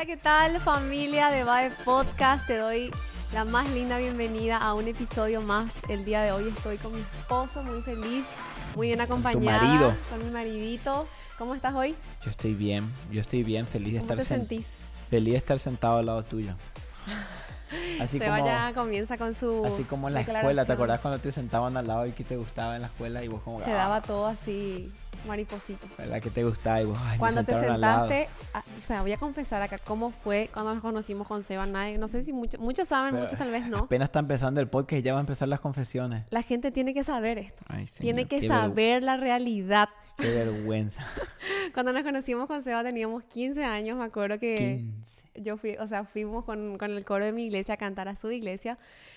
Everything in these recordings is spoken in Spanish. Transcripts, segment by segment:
¿qué tal, familia de Vibe Podcast? Te doy la más linda bienvenida a un episodio más. El día de hoy estoy con mi esposo, muy feliz, muy bien acompañada. Con tu marido. Con mi maridito. ¿Cómo estás hoy? Yo estoy bien, feliz de ¿Cómo te sentís? Feliz de estar sentado al lado tuyo. Así Seba como, ya comienza con sus así como en la escuela, ¿te acordás cuando te sentaban al lado y que te gustaba en la escuela y vos como... Te daba todo así, maripositas. ¿Verdad que te gustaba? Y vos, ay, Cuando me te sentaron al lado. sentaste, o sea, voy a confesar acá cómo fue cuando nos conocimos con Seba. No sé si muchos saben, Pero muchos tal vez no. Apenas está empezando el podcast y ya va a empezar las confesiones. La gente tiene que saber esto. Ay, señor, Tiene que saber la realidad. Qué vergüenza. Cuando nos conocimos con Seba teníamos 15 años, me acuerdo que 15. yo fuimos con el coro de mi iglesia a cantar a su iglesia.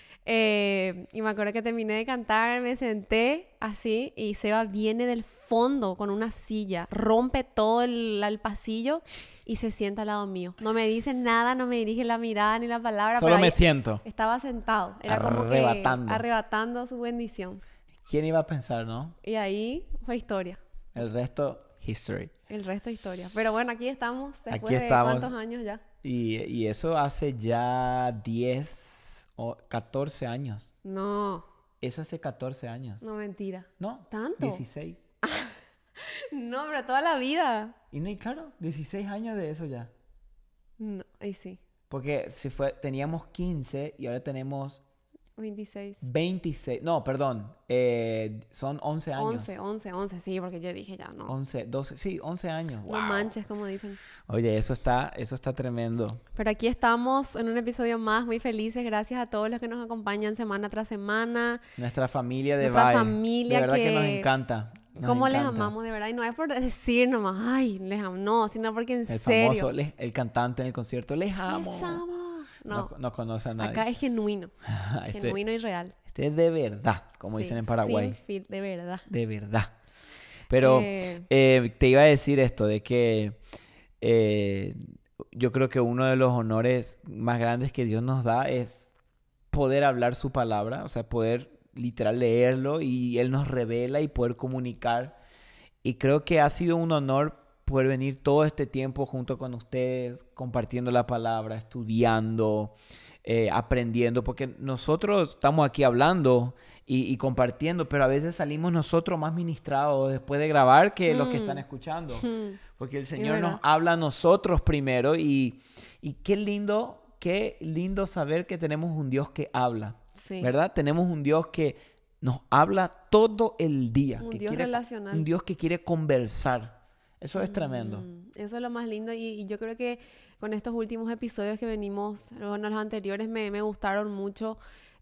Y me acuerdo que terminé de cantar, me senté así y Seba viene del fondo con una silla, rompe todo el pasillo y se sienta al lado mío. No me dice nada, no me dirige la mirada ni la palabra. Solo pero me ahí siento. estaba sentado, era Arrebatando. como que arrebatando su bendición. ¿Quién iba a pensar, no? Y ahí fue historia. El resto, history. El resto es historia. Pero bueno, aquí estamos, después Aquí de estamos. cuántos años ya. Y eso hace ya 10 o 14 años. No, Eso hace 14 años. no mentira. No, ¿Tanto? 16. No, pero toda la vida. Y claro, 16 años de eso ya. No, ahí sí, Porque teníamos 15 y ahora tenemos 26. 26. No, perdón. Son 11 años. 11, sí, porque yo dije ya, no. 11, 12, sí, 11 años. No Wow. manches, como dicen. Oye, eso está tremendo. Pero aquí estamos en un episodio más, muy felices. Gracias a todos los que nos acompañan semana tras semana. Nuestra familia de Nuestra Vibe. familia De verdad que nos que- encanta. Nos ¿Cómo les encanta. amamos, de verdad? Y no es por decir nomás, ay, les amo. No, sino porque en El serio. famoso, el cantante en el concierto, les amo. Les amo. No, No conoce a nadie. acá es genuino. Este Genuino y real. es de verdad, como Sí, dicen en Paraguay. Sin de verdad. De verdad. Pero Eh, te iba a decir esto, de que yo creo que uno de los honores más grandes que Dios nos da es poder hablar su palabra, o sea, poder literal leerlo y Él nos revela y poder comunicar. Y creo que ha sido un honor poder venir todo este tiempo junto con ustedes, compartiendo la palabra, estudiando, aprendiendo, porque nosotros estamos aquí hablando y compartiendo, pero a veces salimos nosotros más ministrados después de grabar que los que están escuchando, porque el Señor nos verdad. habla a nosotros primero y qué lindo saber que tenemos un Dios que habla, sí. ¿verdad? Tenemos un Dios que nos habla todo el día, Un que Dios quiere, relacional. un Dios que quiere conversar. Eso es tremendo. Eso es lo más lindo y yo creo que con estos últimos episodios que venimos, bueno, los anteriores me gustaron mucho.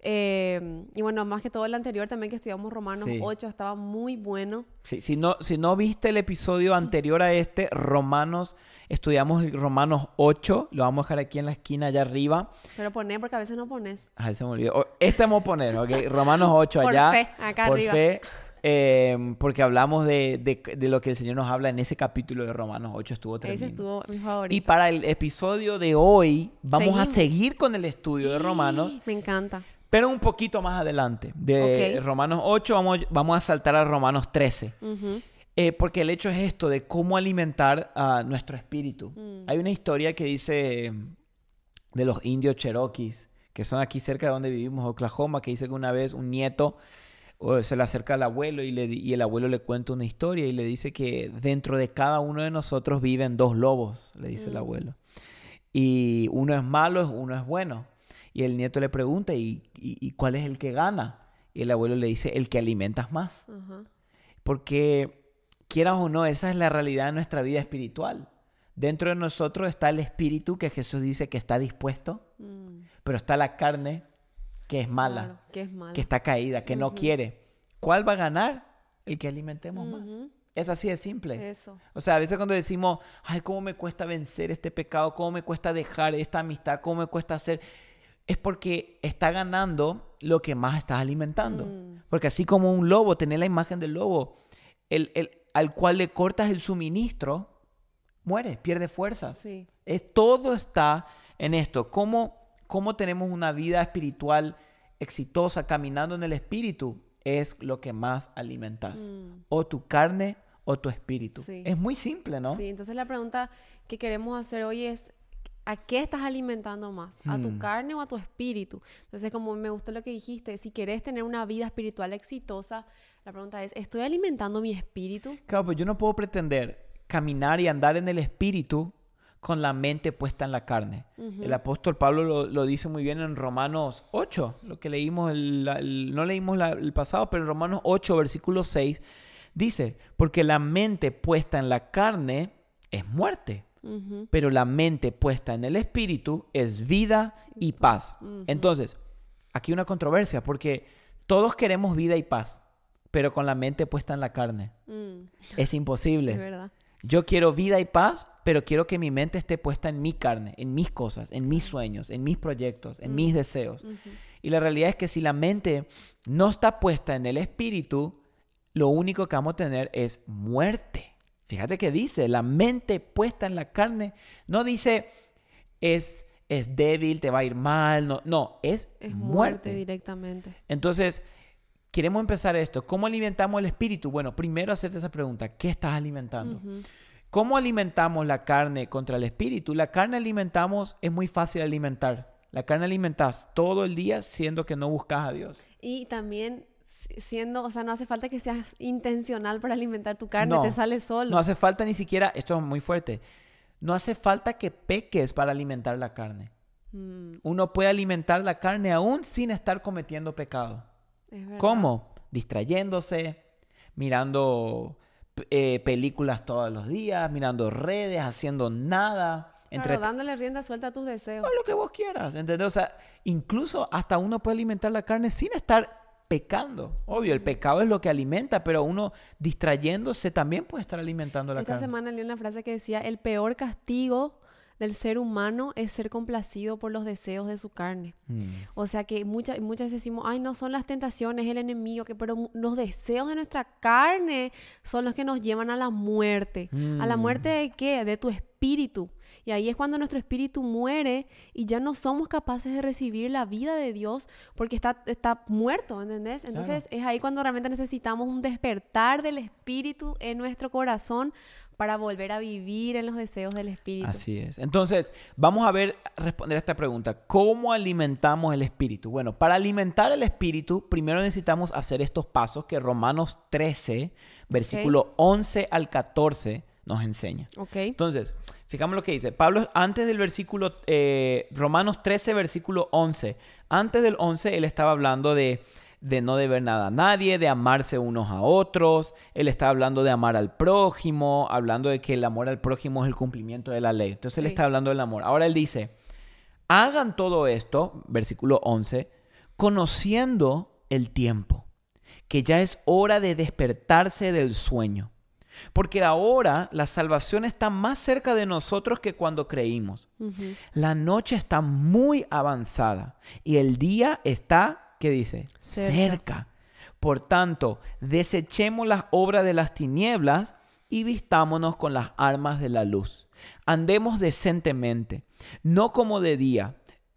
Y bueno, más que todo el anterior también que estudiamos Romanos Sí. 8, estaba muy bueno. Sí, si no viste el episodio anterior a este, estudiamos el Romanos 8, lo vamos a dejar aquí en la esquina allá arriba. Pero poné, porque a veces no pones. Ay, se me olvidó. Este vamos a poner, ¿ok? Romanos 8 Por allá. fe, acá por arriba. fe, porque hablamos de lo que el Señor nos habla en ese capítulo de Romanos 8, estuvo tremendo. Ese estuvo mi favorito. Y para el episodio de hoy, vamos a Seguimos. seguir con el estudio de Romanos, Me encanta. pero un poquito más adelante. De Ok. Romanos 8 vamos a saltar a Romanos 13. Ujú. Porque el hecho es esto, de cómo alimentar a nuestro espíritu. Hay una historia que dice de los indios cherokees, que son aquí cerca de donde vivimos, Oklahoma, que dice que una vez un nieto se le acerca al abuelo y el abuelo le cuenta una historia y le dice que dentro de cada uno de nosotros viven dos lobos, le dice el abuelo. Y uno es malo, uno es bueno. Y el nieto le pregunta, ¿y cuál es el que gana? Y el abuelo le dice, el que alimentas más. Ajá. Porque, quieras o no, esa es la realidad de nuestra vida espiritual. Dentro de nosotros está el espíritu que Jesús dice que está dispuesto, pero está la carne que es mala, Claro, que es malo. que está caída, que no quiere. ¿Cuál va a ganar? El que alimentemos más. Es así de simple. Eso. O sea, a veces cuando decimos, ay, cómo me cuesta vencer este pecado, cómo me cuesta dejar esta amistad, cómo me cuesta hacer, es porque está ganando lo que más estás alimentando. Porque así como un lobo, tener la imagen del lobo, al cual le cortas el suministro, muere, pierde fuerzas. Sí. Todo está en esto. ¿Cómo tenemos una vida espiritual exitosa caminando en el espíritu? Es lo que más alimentas. O tu carne o tu espíritu. Sí. Es muy simple, ¿no? Sí, entonces la pregunta que queremos hacer hoy es, ¿A qué estás alimentando más? ¿A tu carne o a tu espíritu? Entonces, como me gustó lo que dijiste, si querés tener una vida espiritual exitosa, la pregunta es, ¿estoy alimentando mi espíritu? Claro, pues yo no puedo pretender caminar y andar en el espíritu con la mente puesta en la carne. El apóstol Pablo lo dice muy bien en Romanos 8, lo que leímos, no leímos el pasado, pero en Romanos 8, versículo 6, dice, porque la mente puesta en la carne es muerte. Pero la mente puesta en el espíritu es vida y paz. Entonces, aquí una controversia, porque todos queremos vida y paz, pero con la mente puesta en la carne. Es imposible. Es verdad. Yo quiero vida y paz, pero quiero que mi mente esté puesta en mi carne, en mis cosas, en mis sueños, en mis proyectos, en mis deseos. Y la realidad es que si la mente no está puesta en el espíritu, lo único que vamos a tener es muerte. Fíjate que dice, la mente puesta en la carne, no dice es débil, te va a ir mal, no, es muerte directamente. Entonces, queremos empezar esto. ¿Cómo alimentamos el espíritu? Bueno, primero hacerte esa pregunta, ¿qué estás alimentando? ¿Cómo alimentamos la carne contra el espíritu? La carne alimentamos, es muy fácil alimentar. La carne alimentas todo el día siendo que no buscas a Dios. Y también siendo, o sea, no hace falta que seas intencional para alimentar tu carne, No, te sale solo. No hace falta ni siquiera, esto es muy fuerte, no hace falta que peques para alimentar la carne. Uno puede alimentar la carne aún sin estar cometiendo pecado. Es verdad. ¿Cómo? Distrayéndose, mirando películas todos los días, mirando redes, haciendo nada. Claro, dándole rienda suelta a tus deseos. O lo que vos quieras, ¿entendés? O sea, incluso hasta uno puede alimentar la carne sin estar pecando. Obvio, el pecado es lo que alimenta, pero uno distrayéndose también puede estar alimentando la carne. Esta semana leí una frase que decía, el peor castigo del ser humano es ser complacido por los deseos de su carne. O sea que muchas veces decimos, ay, no son las tentaciones, el enemigo, pero los deseos de nuestra carne son los que nos llevan a la muerte. ¿A la muerte de qué? De tu espíritu. Y ahí es cuando nuestro espíritu muere y ya no somos capaces de recibir la vida de Dios porque está muerto, ¿entendés? Entonces es ahí cuando realmente necesitamos un despertar del espíritu en nuestro corazón para volver a vivir en los deseos del espíritu. Así es. Entonces, vamos a responder a esta pregunta. ¿Cómo alimentamos el espíritu? Bueno, para alimentar el espíritu, primero necesitamos hacer estos pasos que Romanos 13, versículo 11 al 14, nos enseña. Entonces, fijamos lo que dice. Pablo, antes del versículo, Romanos 13, versículo 11. Antes del 11, él estaba hablando de no deber nada a nadie, de amarse unos a otros. Él está hablando de amar al prójimo, hablando de que el amor al prójimo es el cumplimiento de la ley. Entonces él está hablando del amor. Ahora él dice, hagan todo esto, versículo 11, conociendo el tiempo, que ya es hora de despertarse del sueño. Porque ahora la salvación está más cerca de nosotros que cuando creímos. La noche está muy avanzada y el día está, ¿qué dice? Cerca. Por tanto, desechemos las obras de las tinieblas y vistámonos con las armas de la luz. Andemos decentemente, no como de día.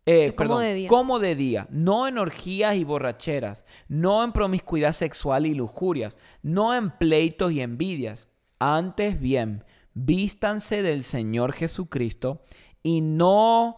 Como de día, no en orgías y borracheras, no en promiscuidad sexual y lujurias, no en pleitos y envidias. Antes bien, vístanse del Señor Jesucristo y no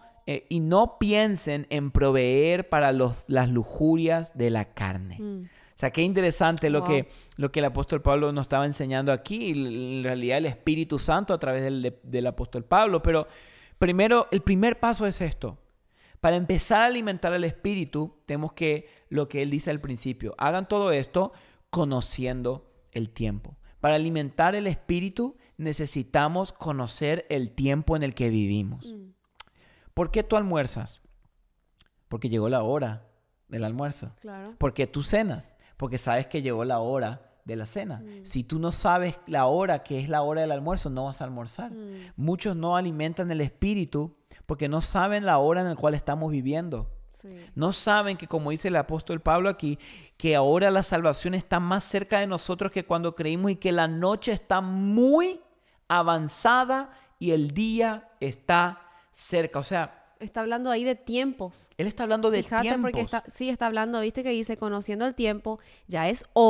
piensen en proveer para las lujurias de la carne. O sea, qué interesante lo que el apóstol Pablo nos estaba enseñando aquí. En realidad el Espíritu Santo a través del apóstol Pablo. Pero primero, el primer paso es esto. Para empezar a alimentar el espíritu, tenemos que, lo que él dice al principio, hagan todo esto conociendo el tiempo. Para alimentar el espíritu necesitamos conocer el tiempo en el que vivimos. ¿Por qué tú almuerzas? Porque llegó la hora del almuerzo. Claro. ¿Por qué tú cenas? Porque sabes que llegó la hora de la cena. Si tú no sabes la hora que es la hora del almuerzo, no vas a almorzar. Muchos no alimentan el espíritu porque no saben la hora en la cual estamos viviendo. No saben que, como dice el apóstol Pablo aquí, que ahora la salvación está más cerca de nosotros que cuando creímos y que la noche está muy avanzada y el día está cerca. O sea, está hablando ahí de tiempos. Él está hablando de tiempos. Porque está hablando, viste que dice, conociendo el tiempo, ya es hora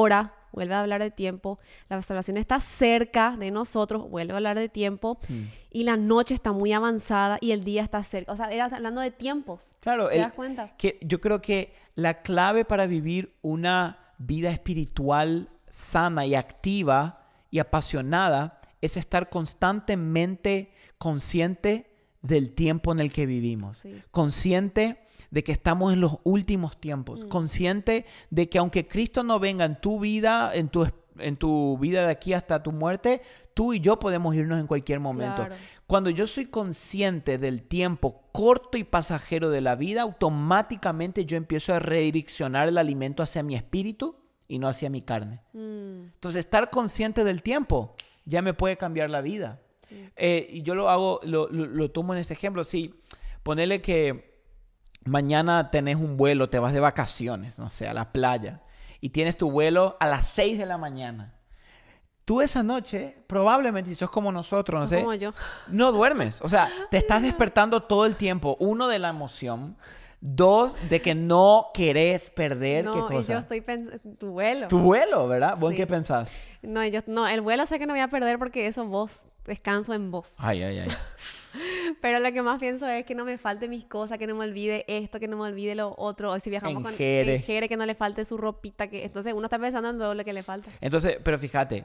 vuelve a hablar de tiempo. La salvación está cerca de nosotros, vuelve a hablar de tiempo. Y la noche está muy avanzada y el día está cerca. O sea, era hablando de tiempos. Claro, ¿Te das cuenta? Que yo creo que la clave para vivir una vida espiritual sana y activa y apasionada es estar constantemente consciente del tiempo en el que vivimos. Sí. Consciente de que estamos en los últimos tiempos. Consciente de que aunque Cristo no venga en tu vida, en tu vida de aquí hasta tu muerte, tú y yo podemos irnos en cualquier momento. Claro. Cuando yo soy consciente del tiempo corto y pasajero de la vida, automáticamente yo empiezo a redireccionar el alimento hacia mi espíritu y no hacia mi carne. Entonces, estar consciente del tiempo ya me puede cambiar la vida. Sí. Y yo lo tomo en este ejemplo. Sí, ponele que mañana tenés un vuelo, te vas de vacaciones, no sé, a la playa, y tienes tu vuelo a las 6 de la mañana. Tú esa noche, probablemente, si sos como nosotros, no sé, como yo, no duermes. O sea, te estás despertando todo el tiempo. 1, de la emoción. 2, de que no querés perder. no, ¿Qué cosa? Y yo estoy pensando, tu vuelo. Tu vuelo, ¿verdad? ¿Vos en Sí. qué pensás? No, el vuelo sé que no voy a perder porque eso descanso en vos. Ay, ay, ay. Pero lo que más pienso es que no me falte mis cosas, que no me olvide esto, que no me olvide lo otro. O si viajamos con Jere, que no le falte su ropita. Entonces uno está pensando en todo lo que le falta. Entonces, pero fíjate.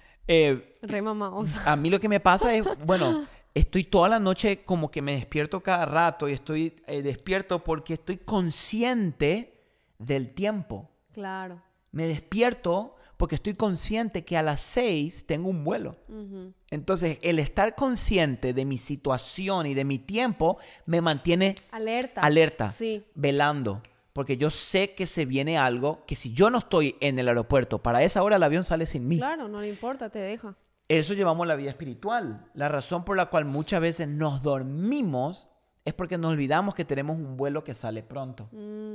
Re mamaosa. A mí lo que me pasa es, bueno, estoy toda la noche como que me despierto cada rato y estoy despierto porque estoy consciente del tiempo. Claro. Me despierto porque estoy consciente que a las 6 tengo un vuelo. Entonces, el estar consciente de mi situación y de mi tiempo me mantiene alerta, Sí. velando. Porque yo sé que se viene algo que si yo no estoy en el aeropuerto, para esa hora el avión sale sin mí. Claro, no le importa, te deja. Eso llevamos la vida espiritual. La razón por la cual muchas veces nos dormimos es porque nos olvidamos que tenemos un vuelo que sale pronto.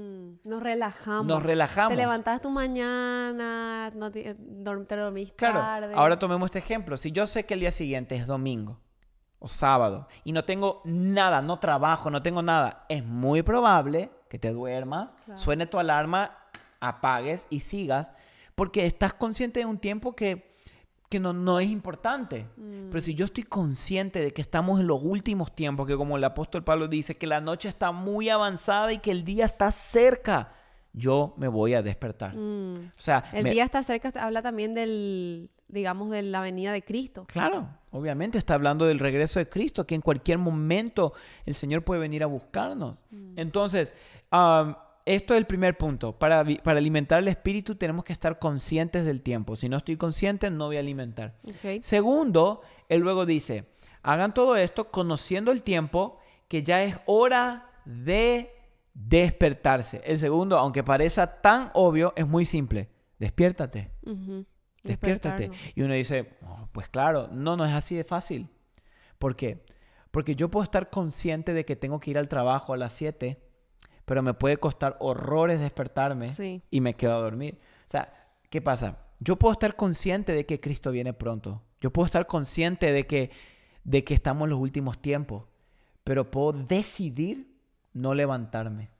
Nos relajamos. Nos relajamos. Te levantaste tu mañana, te dormís Claro, tarde. ahora tomemos este ejemplo. Si yo sé que el día siguiente es domingo o sábado y no tengo nada, no trabajo, no tengo nada, es muy probable que te duermas, suene tu alarma, apagues y sigas, porque estás consciente de un tiempo que no es importante. Pero si yo estoy consciente de que estamos en los últimos tiempos, que como el apóstol Pablo dice, que la noche está muy avanzada y que el día está cerca, yo me voy a despertar. O sea, el día está cerca, habla también digamos, de la venida de Cristo. Claro, obviamente está hablando del regreso de Cristo, que en cualquier momento el Señor puede venir a buscarnos. Entonces, esto es el primer punto. Para alimentar el espíritu tenemos que estar conscientes del tiempo. Si no estoy consciente, no voy a alimentar. Okay. Segundo, él luego dice, hagan todo esto conociendo el tiempo, que ya es hora de despertarse. El segundo, aunque parezca tan obvio, es muy simple. Despiértate. Despiértate. Y uno dice, oh, pues claro, no es así de fácil. ¿Por qué? Porque yo puedo estar consciente de que tengo que ir al trabajo a las 7, pero me puede costar horrores despertarme y me quedo a dormir. O sea, ¿qué pasa? Yo puedo estar consciente de que Cristo viene pronto. Yo puedo estar consciente de que estamos en los últimos tiempos, pero puedo decidir no levantarme.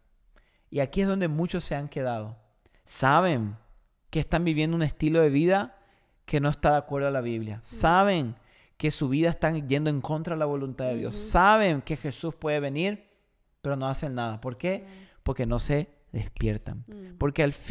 Y aquí es donde muchos se han quedado. Saben que están viviendo un estilo de vida que no está de acuerdo a la Biblia. Saben que su vida está yendo en contra de la voluntad de Dios. Saben que Jesús puede venir, pero no hacen nada. ¿Por qué? Porque no se despiertan. Porque al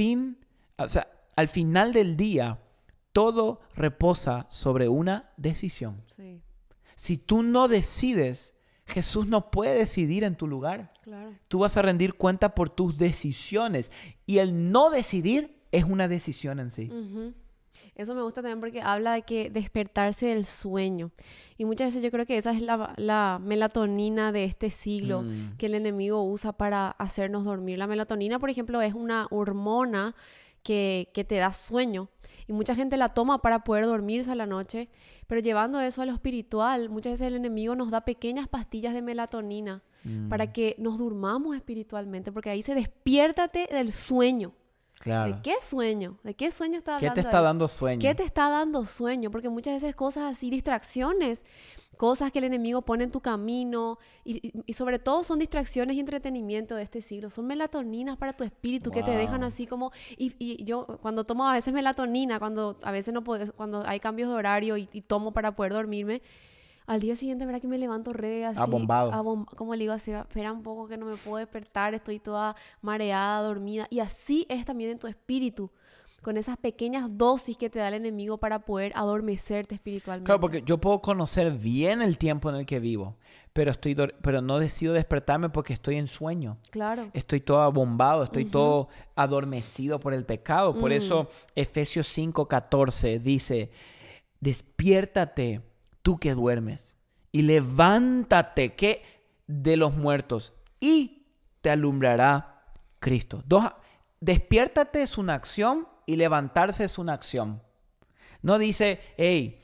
final del día, todo reposa sobre una decisión. Sí. Si tú no decides, Jesús no puede decidir en tu lugar. Claro. Tú vas a rendir cuenta por tus decisiones. Y el no decidir es una decisión en sí. Eso me gusta también porque habla de que despertarse del sueño. Y muchas veces yo creo que esa es la melatonina de este siglo que el enemigo usa para hacernos dormir. La melatonina, por ejemplo, es una hormona que te da sueño. Y mucha gente la toma para poder dormirse a la noche. Pero llevando eso a lo espiritual, muchas veces el enemigo nos da pequeñas pastillas de melatonina para que nos durmamos espiritualmente. Porque ahí dice, despiértate del sueño. Claro. ¿De qué sueño? ¿De qué sueño está ¿Qué hablando te está ahí? dando sueño? ¿Qué te está dando sueño? Porque muchas veces cosas así, distracciones, cosas que el enemigo pone en tu camino y sobre todo son distracciones y entretenimiento de este siglo. Son melatoninas para tu espíritu que te dejan Wow. así como... Y yo cuando tomo a veces melatonina, cuando a veces no puedo, cuando hay cambios de horario y tomo para poder dormirme, al día siguiente, ¿verdad? Que me levanto re así, Abombado. como le digo así, espera un poco que no me puedo despertar, estoy toda mareada, dormida. Y así es también en tu espíritu, con esas pequeñas dosis que te da el enemigo para poder adormecerte espiritualmente. Claro, porque yo puedo conocer bien el tiempo en el que vivo, pero no decido despertarme porque estoy en sueño. Claro. Estoy todo abombado, estoy todo adormecido por el pecado. Por eso Efesios 5:14 dice, despiértate tú que duermes y levántate que de los muertos y te alumbrará Cristo. Despiértate es una acción y levantarse es una acción. No dice, hey,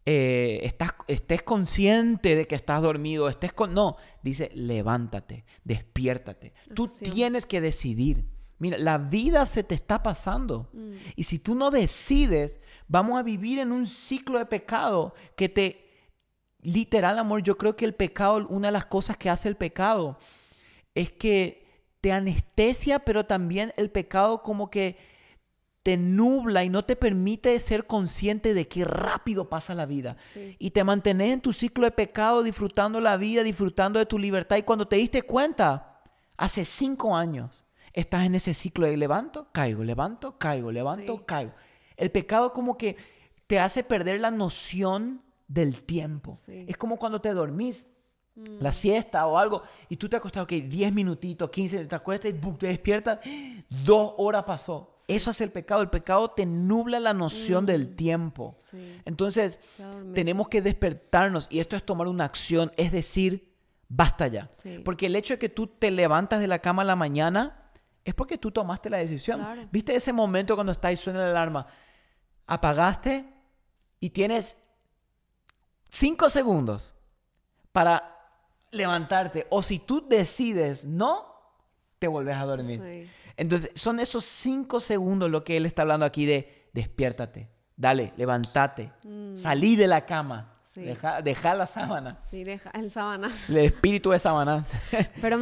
estés consciente de que estás dormido, no, dice, levántate, despiértate. Tú tienes que decidir. Mira, la vida se te está pasando. Y si tú no decides, vamos a vivir en un ciclo de pecado que literal, amor, yo creo que el pecado, una de las cosas que hace el pecado es que te anestesia, pero también el pecado como que te nubla y no te permite ser consciente de qué rápido pasa la vida. Sí. Y te mantienes en tu ciclo de pecado, disfrutando la vida, disfrutando de tu libertad. Y cuando te diste cuenta, hace 5 años, estás en ese ciclo de levanto, caigo, Sí. caigo. El pecado como que te hace perder la noción del tiempo. Sí. Es como cuando te dormís, la siesta o algo, y tú te acostás, ok, 10 minutitos, 15, te acuestas y ¡bum!, te despiertas, 2 horas pasó. Eso es el pecado. El pecado te nubla la noción del tiempo. Sí. Entonces, Te adormece. tenemos que despertarnos y esto es tomar una acción, es decir, basta ya. Sí. Porque el hecho de que tú te levantas de la cama a la mañana es porque tú tomaste la decisión. Claro. ¿Viste ese momento cuando está y suena la alarma? Apagaste y tienes 5 segundos para levantarte. O si tú decides no, te vuelves a dormir. Sí. Entonces, son esos 5 segundos lo que él está hablando aquí de despiértate, dale, levántate, salí de la cama, Sí. deja la sábana, Sí, deja el sábana. el espíritu de sábana. Pero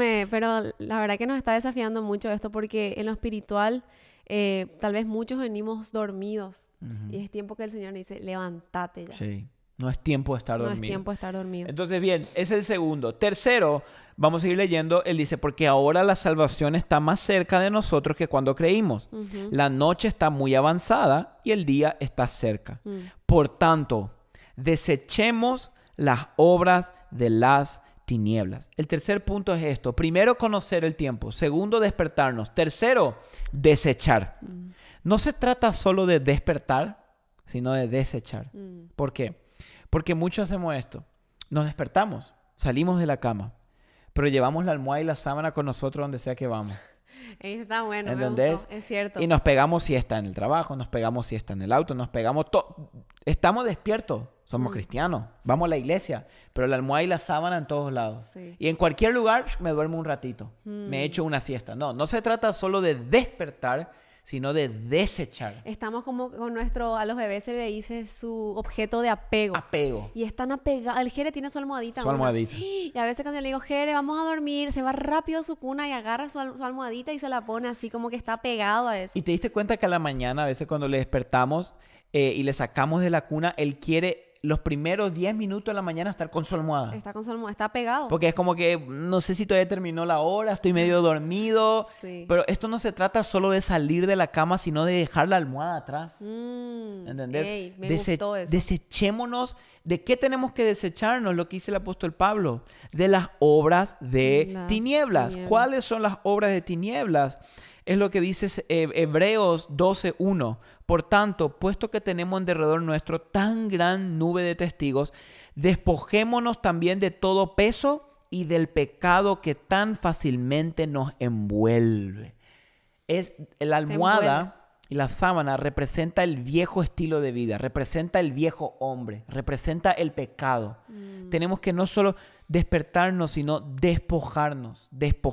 la verdad que nos está desafiando mucho esto porque en lo espiritual tal vez muchos venimos dormidos y es tiempo que el Señor dice, levántate ya. Sí, no es tiempo de estar No dormido. es tiempo de estar dormido. Entonces, bien, es el segundo. Tercero, vamos a ir leyendo. Él dice, porque ahora la salvación está más cerca de nosotros que cuando creímos. La noche está muy avanzada y el día está cerca. Por tanto, desechemos las obras de las tinieblas. El tercer punto es esto. Primero, conocer el tiempo. Segundo, despertarnos. Tercero, desechar. No se trata solo de despertar, sino de desechar. ¿Por qué? Porque muchos hacemos esto. Nos despertamos, salimos de la cama, pero llevamos la almohada y la sábana con nosotros donde sea que vamos. Está bueno, ¿Entendés? me gustó, es cierto. Y nos pegamos siesta en el trabajo, nos pegamos siesta en el auto, nos pegamos todo. Estamos despiertos, somos cristianos, vamos a la iglesia, pero la almohada y la sábana en todos lados. Sí. Y en cualquier lugar me duermo un ratito, me echo una siesta. No se trata solo de despertar, sino de desechar. Estamos como con a los bebés se le dice su objeto de apego. Apego. Y están apegados. El Jere tiene su almohadita. Su almohadita. Y a veces cuando le digo, Jere, vamos a dormir, se va rápido a su cuna y agarra su almohadita y se la pone así como que está pegado a eso. ¿Y te diste cuenta que a la mañana, a veces cuando le despertamos y le sacamos de la cuna, él quiere los primeros 10 minutos de la mañana estar con su almohada? Está con su almohada, está pegado. Porque es como que no sé si todavía terminó la hora, estoy medio dormido. Sí. Pero esto no se trata solo de salir de la cama, sino de dejar la almohada atrás. ¿Entendés? Ey, me gustó eso. Desechémonos. ¿De qué tenemos que desecharnos? Lo que dice el apóstol Pablo. De las obras de Las tinieblas. tinieblas. ¿Cuáles son las obras de tinieblas? Es lo que dice Hebreos 12:1. Por tanto, puesto que tenemos en derredor nuestro tan gran nube de testigos, despojémonos también de todo peso y del pecado que tan fácilmente nos envuelve. Es la almohada, y la sábana representa el viejo estilo de vida, representa el viejo hombre, representa el pecado. Tenemos que no solo despertarnos, sino despojarnos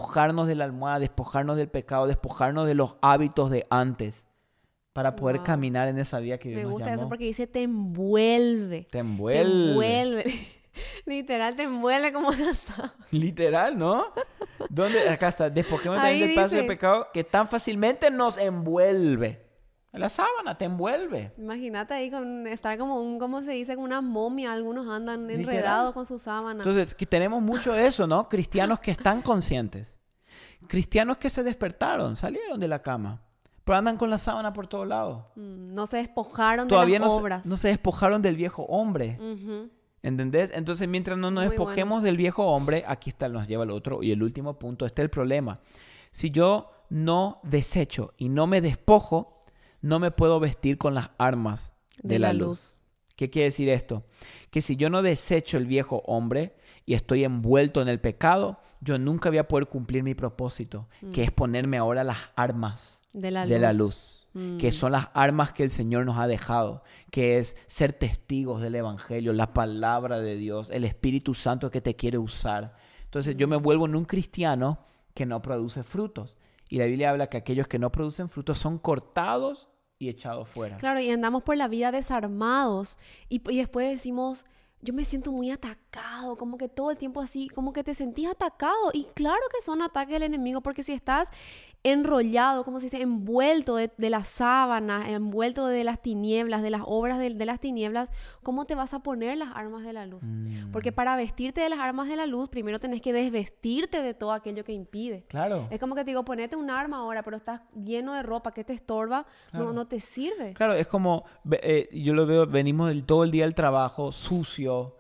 de la almohada, despojarnos del pecado, despojarnos de los hábitos de antes para poder Wow. caminar en esa vida que Dios Me nos gusta eso llamó. porque dice te envuelve. Te Te envuelve. envuelve. Literal, te envuelve como una sábana. Literal, ¿no? ¿Dónde? Acá está. Despojemos Ahí también del paso del dice. pecado que tan fácilmente nos envuelve. La sábana te envuelve. Imagínate ahí con estar como ¿cómo se dice? Como una momia. Algunos andan Literal. enredados con su sábana. Entonces, que tenemos mucho de eso, ¿no? Cristianos que están conscientes. Cristianos que se despertaron, salieron de la cama, pero andan con la sábana por todos lados. No se despojaron Todavía de las obras. no se despojaron del viejo hombre. Ujú. ¿Entendés? Entonces, mientras no nos Muy despojemos del viejo hombre, aquí está, nos lleva al otro. Y el último punto, este es el problema. Si yo no desecho y no me despojo, no me puedo vestir con las armas de la luz. ¿Qué quiere decir esto? Que si yo no desecho el viejo hombre y estoy envuelto en el pecado, yo nunca voy a poder cumplir mi propósito, que es ponerme ahora las armas De la de luz. la luz. Que son las armas que el Señor nos ha dejado, que es ser testigos del Evangelio, la palabra de Dios, el Espíritu Santo que te quiere usar. Entonces yo me vuelvo en un cristiano que no produce frutos. Y la Biblia habla que aquellos que no producen frutos son cortados y echados fuera. Claro, y andamos por la vida desarmados y después decimos, yo me siento muy atacado, como que todo el tiempo así, como que te sentís atacado. Y claro que son ataques del enemigo, porque si estás enrollado, como se dice, envuelto de las sábanas, envuelto de las tinieblas, de las obras de las tinieblas, ¿cómo te vas a poner las armas de la luz? Porque para vestirte de las armas de la luz, primero tenés que desvestirte de todo aquello que impide. Claro. Es como que te digo, ponete un arma ahora, pero estás lleno de ropa que te estorba, Claro. no te sirve. Claro, es como, yo lo veo, venimos todo el día al trabajo sucio,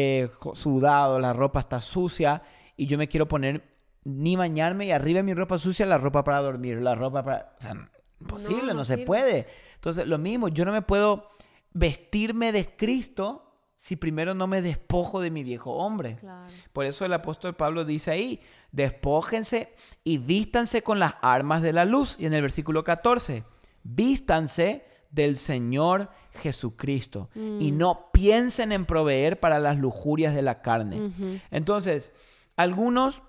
sudado, la ropa está sucia y yo me quiero poner ni bañarme y arriba de mi ropa sucia la ropa para dormir, la ropa para... O sea, imposible, no se sirve. puede. Entonces, lo mismo, yo no me puedo vestirme de Cristo si primero no me despojo de mi viejo hombre. Claro. Por eso el apóstol Pablo dice ahí, despójense y vístanse con las armas de la luz. Y en el versículo 14, vístanse del Señor Jesucristo y no piensen en proveer para las lujurias de la carne. Ujú. Entonces, algunos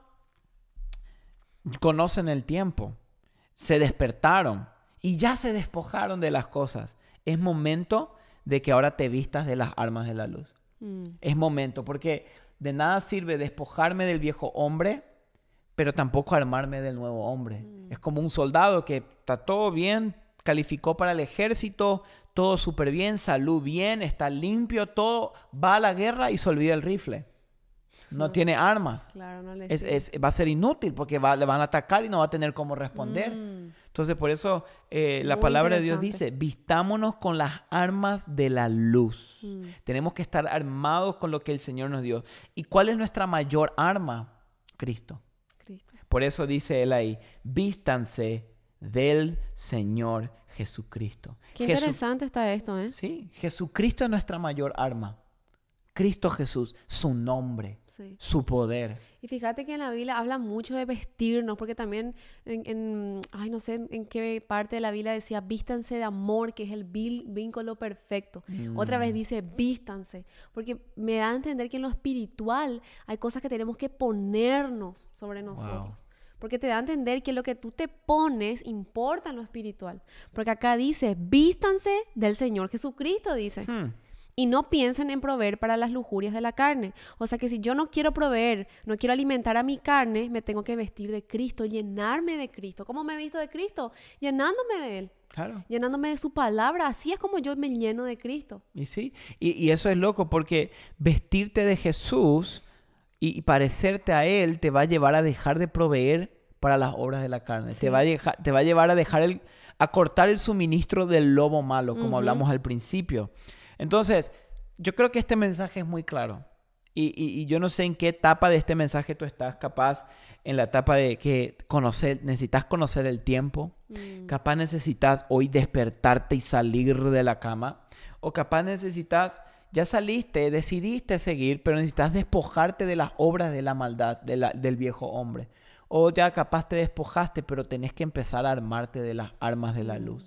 conocen el tiempo, se despertaron y ya se despojaron de las cosas. Es momento de que ahora te vistas de las armas de la luz. Es momento, porque de nada sirve despojarme del viejo hombre, pero tampoco armarme del nuevo hombre. Es como un soldado que está todo bien, calificó para el ejército, todo súper bien, salud bien, está limpio, todo, va a la guerra y se olvida el rifle. No tiene armas. Claro, no le sirve. Va a ser inútil porque le van a atacar y no va a tener cómo responder. Entonces, por eso la Muy palabra de Dios interesante. dice, vistámonos con las armas de la luz. Tenemos que estar armados con lo que el Señor nos dio. ¿Y cuál es nuestra mayor arma? Cristo. Cristo. Por eso dice él ahí, vístanse del Señor Jesucristo. Qué interesante está esto, ¿eh? Sí, Jesucristo es nuestra mayor arma. Cristo Jesús, su nombre, Sí. su poder. Y fíjate que en la Biblia habla mucho de vestirnos, porque también ay, no sé en qué parte de la Biblia decía, vístanse de amor, que es el vínculo perfecto. Otra vez dice, vístanse, porque me da a entender que en lo espiritual hay cosas que tenemos que ponernos sobre nosotros. Porque te da a entender que lo que tú te pones importa en lo espiritual. Porque acá dice, vístanse del Señor Jesucristo, dice. Y no piensen en proveer para las lujurias de la carne. O sea que si yo no quiero proveer, no quiero alimentar a mi carne, me tengo que vestir de Cristo, llenarme de Cristo. ¿Cómo me he visto de Cristo? Llenándome de Él. Claro. Llenándome de su palabra. Así es como yo me lleno de Cristo. Y sí, y eso es loco porque vestirte de Jesús y parecerte a Él te va a llevar a dejar de proveer para las obras de la carne. Sí. Te va a llevar a dejar a cortar el suministro del lobo malo, como hablamos al principio. Entonces, yo creo que este mensaje es muy claro. Y yo no sé en qué etapa de este mensaje tú estás, capaz en la etapa de que necesitas conocer el tiempo, capaz necesitas hoy despertarte y salir de la cama, o capaz necesitas, ya saliste, decidiste seguir, pero necesitas despojarte de las obras de la maldad del viejo hombre. O ya capaz te despojaste, pero tenés que empezar a armarte de las armas de la luz.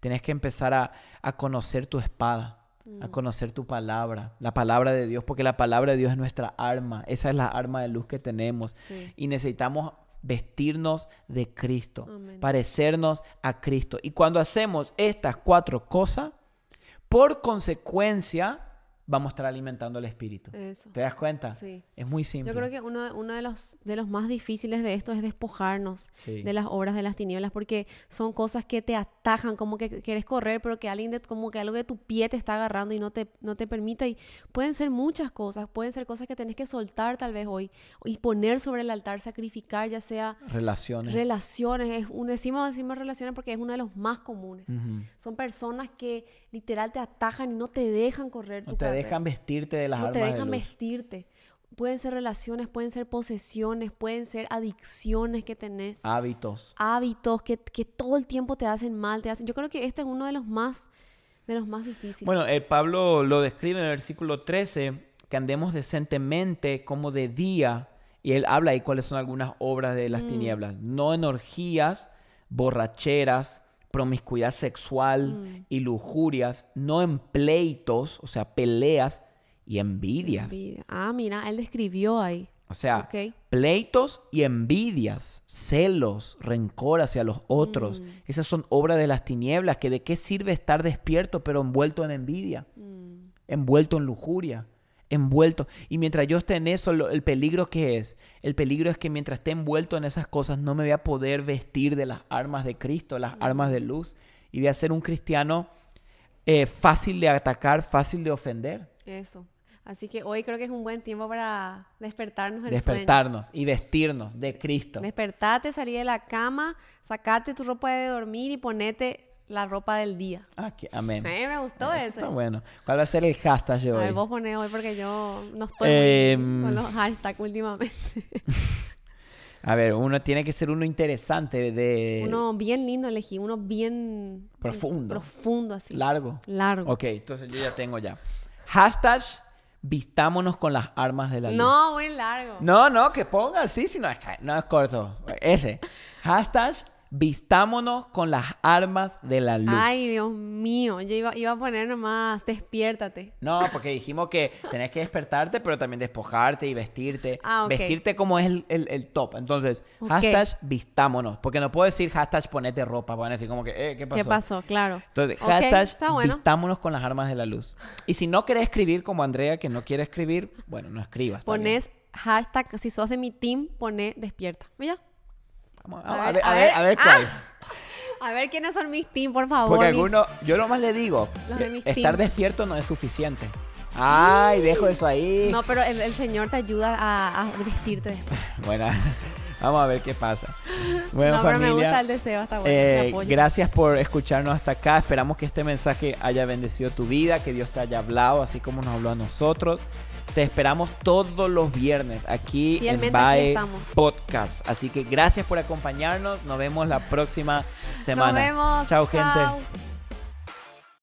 Tenés que empezar a conocer tu espada, a conocer tu palabra, la palabra de Dios, porque la palabra de Dios es nuestra arma. Esa es la arma de luz que tenemos. Sí. Y necesitamos vestirnos de Cristo, Amén. parecernos a Cristo. Y cuando hacemos estas 4 cosas, por consecuencia, vamos a estar alimentando el Espíritu. Eso. ¿Te das cuenta? Sí. Es muy simple. Yo creo que uno de los más difíciles de esto es despojarnos Sí. de las obras de las tinieblas, porque son cosas que te atajan, como que quieres correr, pero que como que algo de tu pie te está agarrando y no te permite. Y pueden ser muchas cosas, pueden ser cosas que tenés que soltar tal vez hoy y poner sobre el altar, sacrificar, ya sea Relaciones. relaciones. Decimos relaciones porque es uno de los más comunes. Ujú. Son personas que literal te atajan y no te dejan correr tu No te carrera. dejan vestirte de las No armas te de dejan luz. vestirte. Pueden ser relaciones, pueden ser posesiones, pueden ser adicciones que tenés, Hábitos. hábitos que todo el tiempo te hacen mal, Yo creo que este es uno de los más difíciles. Bueno, Pablo lo describe en el versículo 13, que andemos decentemente como de día. Y él habla ahí cuáles son algunas obras de las tinieblas. No en orgías, borracheras, promiscuidad sexual y lujurias. No en pleitos, o sea, peleas y envidias. Envidia. Ah, mira, él describió ahí. O sea, Ok. pleitos y envidias, celos, rencor hacia los otros. Esas son obras de las tinieblas. Que ¿de qué sirve estar despierto pero envuelto en envidia? Envuelto en lujuria, envuelto. Y mientras yo esté en eso, el peligro ¿qué es? El peligro es que mientras esté envuelto en esas cosas no me voy a poder vestir de las armas de Cristo, las armas de luz. Y voy a ser un cristiano fácil de atacar, fácil de ofender. Eso. Así que hoy creo que es un buen tiempo para despertarnos del Despertarnos y vestirnos de Cristo. sueño. Despertate, salí de la cama, sacate tu ropa de dormir y ponete la ropa del día. Amén. Me gustó Eso eso. está bueno. ¿Cuál va a ser el hashtag de A ver, hoy? vos poné hoy porque yo no estoy muy con los hashtags últimamente. A ver, uno tiene que ser uno interesante, Uno bien lindo elegí, uno bien Profundo. profundo así. largo. Largo. Ok, entonces yo ya tengo ya. Hashtag vistámonos con las armas de la luz. No, muy largo. No, que ponga así, si no es corto. Ese. Hashtag vistámonos con las armas de la luz. Ay, Dios mío. Yo iba a poner nomás, despiértate. No, porque dijimos que tenés que despertarte, pero también despojarte y vestirte. Ah, ok. Vestirte como es el top. Entonces, Ok. hashtag vistámonos. Porque no puedo decir hashtag ponete ropa. Van a decir como que, ¿qué pasó? ¿Qué pasó? Claro. Entonces, Ok, hashtag está bueno. vistámonos con las armas de la luz. Y si no querés escribir como Andrea, que no quiere escribir, bueno, no escribas. está bien. Pones hashtag, si sos de mi team, poné despierta. ¿Ya? Vamos A a ver cuál. A ver quiénes son mis team, por favor. Porque mis- algunos, yo nomás le digo, Los de mis estar team. despierto no es suficiente. Ay, dejo eso ahí. No, pero el Señor te ayuda a vestirte después. Bueno, vamos a ver qué pasa. Bueno, No, pero me gusta familia, el deseo, está bueno. Te apoyo. gracias por escucharnos hasta acá. Esperamos que este mensaje haya bendecido tu vida, que Dios te haya hablado, así como nos habló a nosotros. Te esperamos todos los viernes aquí en Fielmente aquí Bae estamos. Podcast. Así que gracias por acompañarnos. Nos vemos la próxima semana. Nos vemos. Chao, gente. Chao.